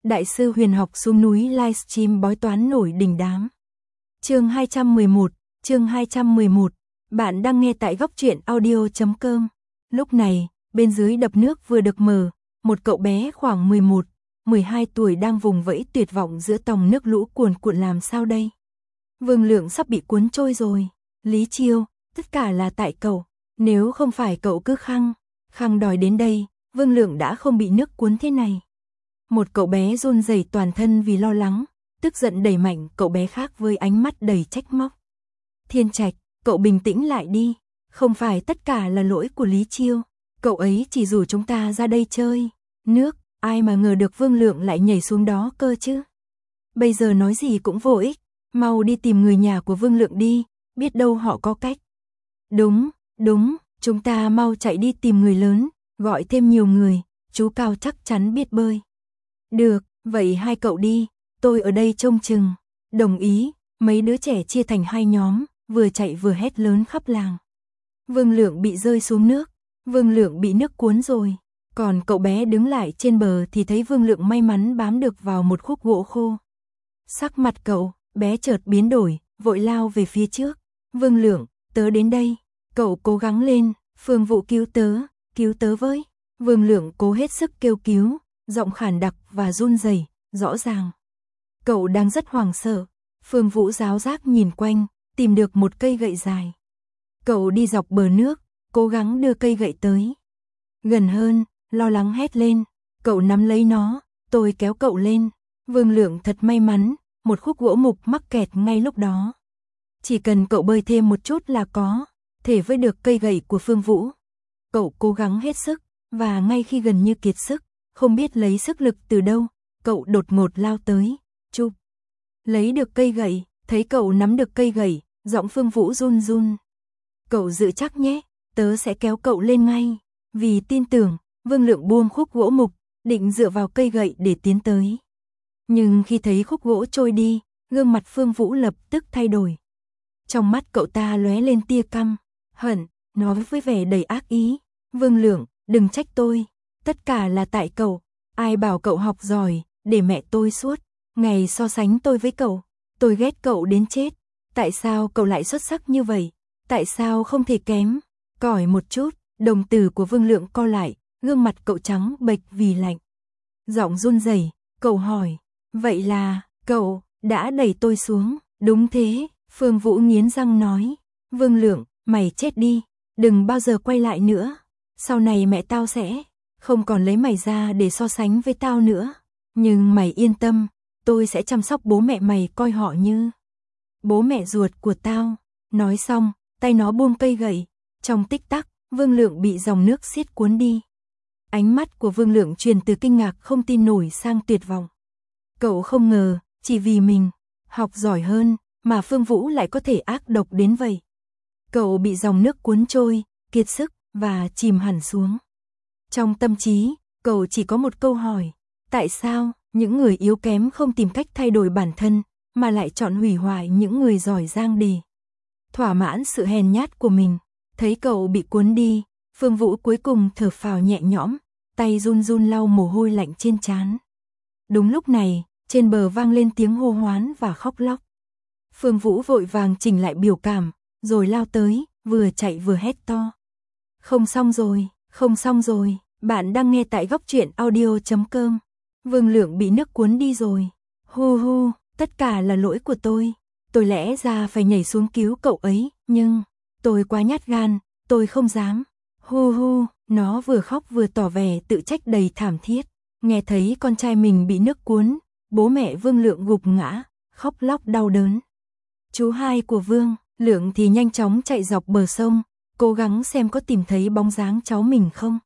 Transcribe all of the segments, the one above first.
Đại sư huyền học xuống núi livestream bói toán nổi đình đám. Chương 211, bạn đang nghe tại góc truyện audio.com. Lúc này, bên dưới đập nước vừa được mở, một cậu bé khoảng 11, 12 tuổi đang vùng vẫy tuyệt vọng giữa dòng nước lũ cuồn cuộn. Làm sao đây? Vương Lượng sắp bị cuốn trôi rồi. Lý Chiêu, tất cả là tại cậu. Nếu không phải cậu cứ khăng đòi đến đây, Vương Lượng đã không bị nước cuốn thế này. Một cậu bé run rẩy toàn thân vì lo lắng, tức giận đẩy mạnh cậu bé khác với ánh mắt đầy trách móc. Thiên Trạch, cậu bình tĩnh lại đi, không phải tất cả là lỗi của Lý Chiêu, cậu ấy chỉ rủ chúng ta ra đây chơi nước, ai mà ngờ được Vương Lượng lại nhảy xuống đó cơ chứ. Bây giờ nói gì cũng vô ích, mau đi tìm người nhà của Vương Lượng đi, biết đâu họ có cách. Đúng, chúng ta mau chạy đi tìm người lớn, gọi thêm nhiều người, chú Cao chắc chắn biết bơi. Được, vậy hai cậu đi, tôi ở đây trông chừng. Đồng ý, mấy đứa trẻ chia thành hai nhóm, vừa chạy vừa hét lớn khắp làng. Vương Lượng bị rơi xuống nước, Vương Lượng bị nước cuốn rồi. Còn cậu bé đứng lại trên bờ thì thấy Vương Lượng may mắn bám được vào một khúc gỗ khô. Sắc mặt cậu bé chợt biến đổi, vội lao về phía trước. Vương Lượng, tớ đến đây. Cậu cố gắng lên, Phương Vũ cứu tớ với. Vương Lượng cố hết sức kêu cứu, giọng khản đặc và run rẩy, rõ ràng. Cậu đang rất hoảng sợ. Phương Vũ giáo giác nhìn quanh, tìm được một cây gậy dài. Cậu đi dọc bờ nước, cố gắng đưa cây gậy tới. Gần hơn, lo lắng hét lên, cậu nắm lấy nó, tôi kéo cậu lên. Vương Lượng thật may mắn, một khúc gỗ mục mắc kẹt ngay lúc đó. Chỉ cần cậu bơi thêm một chút là có thể với được cây gậy của Phương Vũ. Cậu cố gắng hết sức, và ngay khi gần như kiệt sức, không biết lấy sức lực từ đâu, cậu đột ngột lao tới, chụp. Lấy được cây gậy, thấy cậu nắm được cây gậy, giọng Phương Vũ run run. Cậu giữ chắc nhé, tớ sẽ kéo cậu lên ngay. Vì tin tưởng, Vương Lượng buông khúc gỗ mục, định dựa vào cây gậy để tiến tới. Nhưng khi thấy khúc gỗ trôi đi, gương mặt Phương Vũ lập tức thay đổi. Trong mắt cậu ta lóe lên tia căm, hận, nói với vẻ đầy ác ý. Vương Lượng, đừng trách tôi, tất cả là tại cậu, ai bảo cậu học giỏi, để mẹ tôi suốt ngày so sánh tôi với cậu, tôi ghét cậu đến chết, tại sao cậu lại xuất sắc như vậy, tại sao không thể kém cỏi một chút. Đồng tử của Vương Lượng co lại, gương mặt cậu trắng bệch vì lạnh. Giọng run rẩy, cậu hỏi, vậy là, cậu đã đẩy tôi xuống? Đúng thế, Phương Vũ nghiến răng nói. Vương Lượng, mày chết đi, đừng bao giờ quay lại nữa. Sau này mẹ tao sẽ không còn lấy mày ra để so sánh với tao nữa. Nhưng mày yên tâm, tôi sẽ chăm sóc bố mẹ mày coi họ như bố mẹ ruột của tao. Nói xong, tay nó buông cây gậy. Trong tích tắc, Vương Lượng bị dòng nước xiết cuốn đi. Ánh mắt của Vương Lượng truyền từ kinh ngạc không tin nổi sang tuyệt vọng. Cậu không ngờ, chỉ vì mình học giỏi hơn mà Phương Vũ lại có thể ác độc đến vậy. Cậu bị dòng nước cuốn trôi, kiệt sức và chìm hẳn xuống. Trong tâm trí, cậu chỉ có một câu hỏi, tại sao những người yếu kém không tìm cách thay đổi bản thân mà lại chọn hủy hoại những người giỏi giang để thỏa mãn sự hèn nhát của mình. Thấy cậu bị cuốn đi, Phương Vũ cuối cùng thở phào nhẹ nhõm, tay run run lau mồ hôi lạnh trên trán. Đúng lúc này, trên bờ vang lên tiếng hô hoán và khóc lóc. Phương Vũ vội vàng chỉnh lại biểu cảm, rồi lao tới, vừa chạy vừa hét to. Không xong rồi, bạn đang nghe tại góc truyện audio.com. Vương Lượng bị nước cuốn đi rồi. Hu, tất cả là lỗi của tôi lẽ ra phải nhảy xuống cứu cậu ấy, nhưng tôi quá nhát gan, tôi không dám. Hu, nó vừa khóc vừa tỏ vẻ tự trách đầy thảm thiết. Nghe thấy con trai mình bị nước cuốn, bố mẹ Vương Lượng gục ngã, khóc lóc đau đớn. Chú hai của Vương Lượng thì nhanh chóng chạy dọc bờ sông, cố gắng xem có tìm thấy bóng dáng cháu mình không.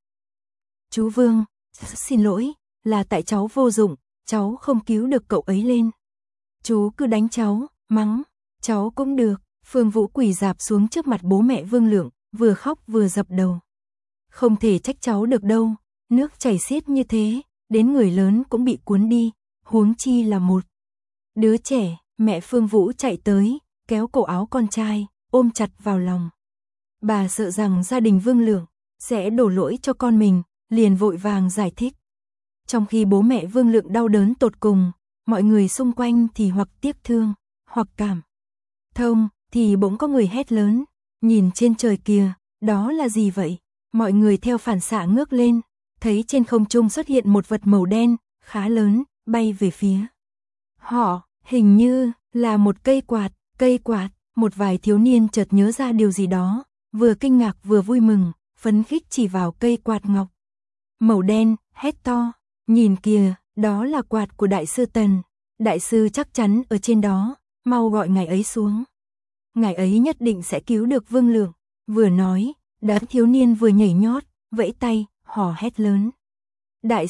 Chú Vương, xin lỗi, là tại cháu vô dụng, cháu không cứu được cậu ấy lên. Chú cứ đánh cháu, mắng, cháu cũng được. Phương Vũ quỳ rạp xuống trước mặt bố mẹ Vương Lượng, vừa khóc vừa dập đầu. Không thể trách cháu được đâu, nước chảy xiết như thế, đến người lớn cũng bị cuốn đi, huống chi là một đứa trẻ. Mẹ Phương Vũ chạy tới, kéo cổ áo con trai, ôm chặt vào lòng. Bà sợ rằng gia đình Vương Lượng sẽ đổ lỗi cho con mình, liền vội vàng giải thích. Trong khi bố mẹ Vương Lượng đau đớn tột cùng, mọi người xung quanh thì hoặc tiếc thương, hoặc cảm thông, thì bỗng có người hét lớn, nhìn trên trời kìa, đó là gì vậy? Mọi người theo phản xạ ngước lên, thấy trên không trung xuất hiện một vật màu đen, khá lớn, bay về phía họ, hình như là một cây quạt, một vài thiếu niên chợt nhớ ra điều gì đó, vừa kinh ngạc vừa vui mừng, phấn khích chỉ vào cây quạt ngọc màu đen, hét to, nhìn kìa, đó là quạt của đại sư Tần, đại sư chắc chắn ở trên đó, mau gọi ngài ấy xuống. Ngài ấy nhất định sẽ cứu được Vương Lượng. Vừa nói, đám thiếu niên vừa nhảy nhót, vẫy tay, hò hét lớn. Đại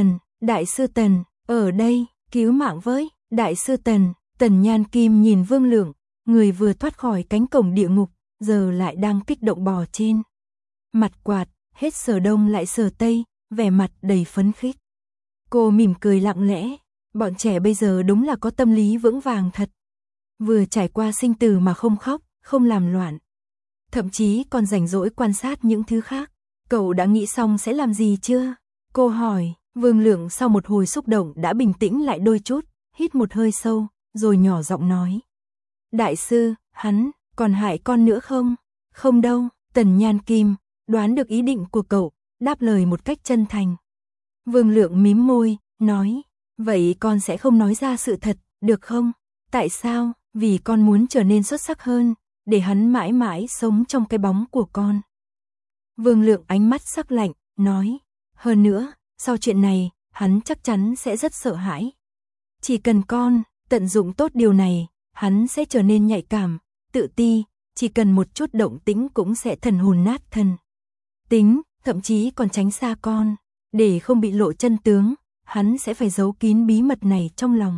sư Tần, ở đây, cứu mạng với, đại sư Tần. Tần Nhan Kim nhìn Vương Lượng, người vừa thoát khỏi cánh cổng địa ngục, giờ lại đang kích động bò trên mặt quạt, hết sờ đông lại sờ tây, vẻ mặt đầy phấn khích. Cô mỉm cười lặng lẽ, bọn trẻ bây giờ đúng là có tâm lý vững vàng thật. Vừa trải qua sinh tử mà không khóc, không làm loạn. Thậm chí còn rảnh rỗi quan sát những thứ khác. Cậu đã nghĩ xong sẽ làm gì chưa? Cô hỏi. Vương Lượng sau một hồi xúc động đã bình tĩnh lại đôi chút, hít một hơi sâu, rồi nhỏ giọng nói. Đại sư, hắn, còn hại con nữa không? Không đâu. Tần Nhan Kim đoán được ý định của cậu, đáp lời một cách chân thành. Vương Lượng mím môi, nói. Vậy con sẽ không nói ra sự thật, được không? Tại sao? Vì con muốn trở nên xuất sắc hơn, để hắn mãi mãi sống trong cái bóng của con. Vương Lượng ánh mắt sắc lạnh, nói. Hơn nữa, sau chuyện này, hắn chắc chắn sẽ rất sợ hãi. Chỉ cần con tận dụng tốt điều này, hắn sẽ trở nên nhạy cảm, tự ti, chỉ cần một chút động tĩnh cũng sẽ thần hồn nát thân tính, thậm chí còn tránh xa con. Để không bị lộ chân tướng, hắn sẽ phải giấu kín bí mật này trong lòng.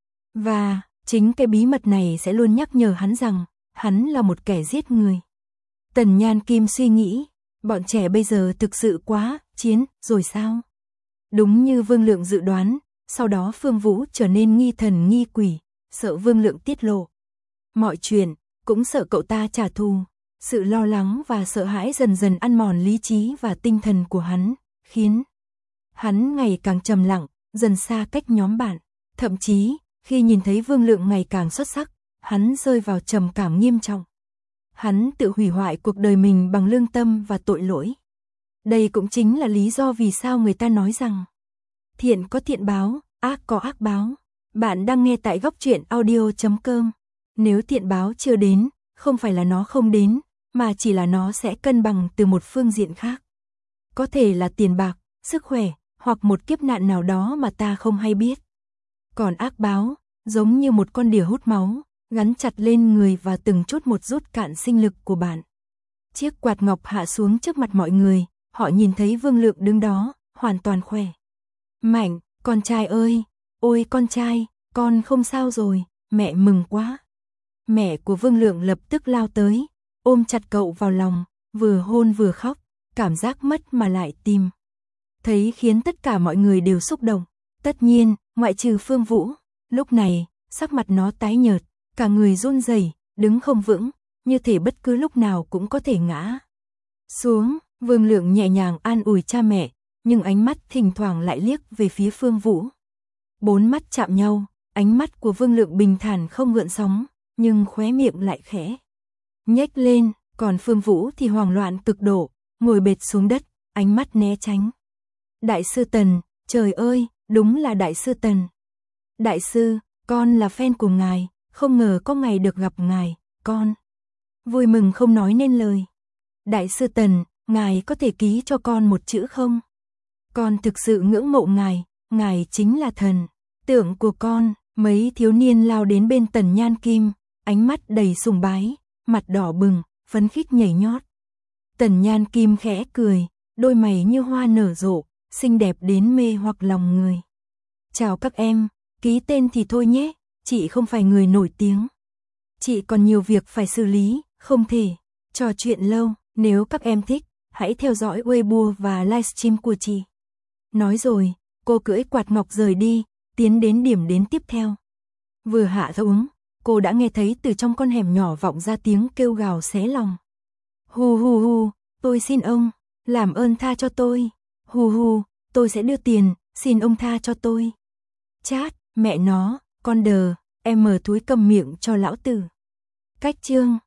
Và chính cái bí mật này sẽ luôn nhắc nhở hắn rằng, hắn là một kẻ giết người. Tần Nhan Kim suy nghĩ, bọn trẻ bây giờ thực sự quá chiến rồi sao? Đúng như Vương Lượng dự đoán, sau đó Phương Vũ trở nên nghi thần nghi quỷ, sợ Vương Lượng tiết lộ mọi chuyện, cũng sợ cậu ta trả thù. Sự lo lắng và sợ hãi dần dần ăn mòn lý trí và tinh thần của hắn, khiến hắn ngày càng trầm lặng, dần xa cách nhóm bạn. Thậm chí, khi nhìn thấy Vương Lượng ngày càng xuất sắc, hắn rơi vào trầm cảm nghiêm trọng. Hắn tự hủy hoại cuộc đời mình bằng lương tâm và tội lỗi. Đây cũng chính là lý do vì sao người ta nói rằng thiện có thiện báo, ác có ác báo. Bạn đang nghe tại goctruyện.audio.com. Nếu thiện báo chưa đến, không phải là nó không đến, mà chỉ là nó sẽ cân bằng từ một phương diện khác. Có thể là tiền bạc, sức khỏe, hoặc một kiếp nạn nào đó mà ta không hay biết. Còn ác báo, giống như một con đỉa hút máu, gắn chặt lên người và từng chút một rút cạn sinh lực của bạn. Chiếc quạt ngọc hạ xuống trước mặt mọi người, họ nhìn thấy Vương Lượng đứng đó, hoàn toàn khỏe mạnh. Con trai ơi, ôi con trai, con không sao rồi, mẹ mừng quá. Mẹ của Vương Lượng lập tức lao tới, ôm chặt cậu vào lòng, vừa hôn vừa khóc, cảm giác mất mà lại tìm thấy khiến tất cả mọi người đều xúc động. Tất nhiên, ngoại trừ Phương Vũ, lúc này, sắc mặt nó tái nhợt, cả người run rẩy, đứng không vững, như thể bất cứ lúc nào cũng có thể ngã xuống. Vương Lượng nhẹ nhàng an ủi cha mẹ, nhưng ánh mắt thỉnh thoảng lại liếc về phía Phương Vũ. Bốn mắt chạm nhau, ánh mắt của Vương Lượng bình thản không gợn sóng, nhưng khóe miệng lại khẽ nhếch lên, còn Phương Vũ thì hoảng loạn cực độ, ngồi bệt xuống đất, ánh mắt né tránh. Đại sư Tần, trời ơi, đúng là đại sư Tần. Đại sư, con là fan của ngài, không ngờ có ngày được gặp ngài, con vui mừng không nói nên lời. Đại sư Tần, ngài có thể ký cho con một chữ không? Con thực sự ngưỡng mộ ngài, ngài chính là thần tượng của con. Mấy thiếu niên lao đến bên Tần Nhan Kim, ánh mắt đầy sùng bái, mặt đỏ bừng, phấn khích nhảy nhót. Tần Nhan Kim khẽ cười, đôi mày như hoa nở rộ, xinh đẹp đến mê hoặc lòng người. Chào các em, ký tên thì thôi nhé, chị không phải người nổi tiếng. Chị còn nhiều việc phải xử lý, không thể trò chuyện lâu. Nếu các em thích, hãy theo dõi Weibo và livestream của chị. Nói rồi, cô cưỡi quạt ngọc rời đi, tiến đến điểm đến tiếp theo. Vừa hạ xuống, cô đã nghe thấy từ trong con hẻm nhỏ vọng ra tiếng kêu gào xé lòng. Hù hù hù, tôi xin ông, làm ơn tha cho tôi. Hù hù, tôi sẽ đưa tiền, Xin ông tha cho tôi. Chát, mẹ nó, con đờ, em mở túi cầm miệng cho lão tử. Cách chương